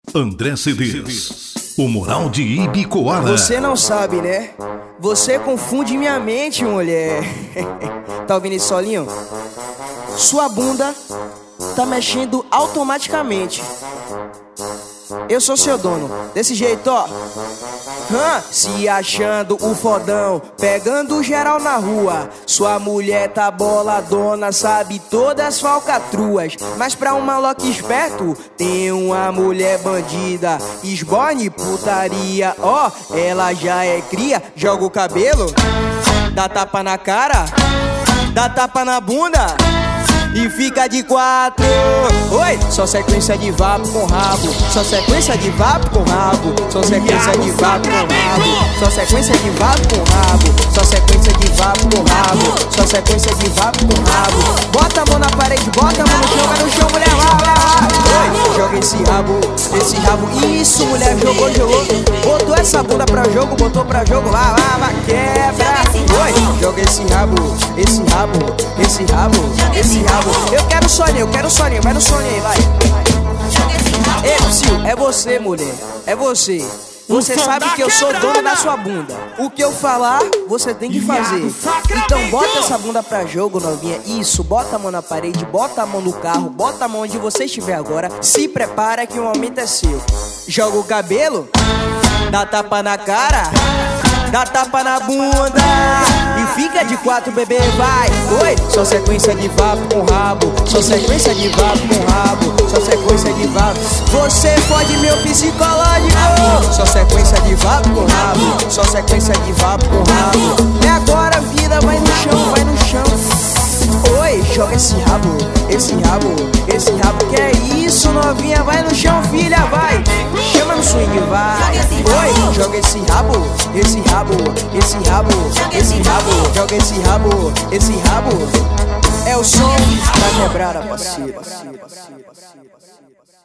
André CDs, o moral de Ibicoara. Você não sabe, né? Você confunde minha mente, mulher. Tá ouvindo esse solinho? Sua bunda tá mexendo automaticamente. Eu sou seu dono, desse jeito, ó. Se achando o fodão, pegando geral na rua. Sua mulher tá boladona, sabe todas as falcatruas. Mas pra um maloque esperto, tem uma mulher bandida. Esborne putaria, ó, ela já é cria. Joga o cabelo, dá tapa na cara, dá tapa na bunda e fica de quatro. Oi, só sequência de vapo com rabo. Só sequência de vapo com rabo. Só sequência de vapo com rabo. Só sequência de vapo com rabo. Só sequência de vapo com rabo. Só sequência de vapo com rabo. Bota a mão na parede, bota a mão no chão, vai no chão, mulher, vai. Oi, joga esse rabo. Isso, mulher, jogou. Botou essa bunda pra jogo, botou pra jogo. Vai, quebra. Oi, joga esse rabo. Eu quero soninho, vai no soninho aí, vai. Ei, Sil, é você, mulher, é você. Você sabe que eu sou dona da sua bunda. O que eu falar, você tem que fazer. Então bota essa bunda pra jogo, novinha. Isso, bota a mão na parede, bota a mão no carro, bota a mão onde você estiver agora. Se prepara que o momento é seu. Joga o cabelo, dá tapa na cara, dá tapa na bunda e fica de quatro, bebê, vai. Oi, só sequência de vapo com rabo. Só sequência de vapo com rabo. Só sequência de vapo. Você fode meu psicológico. Só sequência de vapo com rabo. Só sequência de vapo com rabo. E agora, vida, vai no chão, vai no chão. Oi, joga esse rabo. Que é isso, novinha, vai no chão, filha, vai. Chama no swing, vai. Oi, joga esse rabo. Joga esse rabo. É o som da quebrada, parceiro.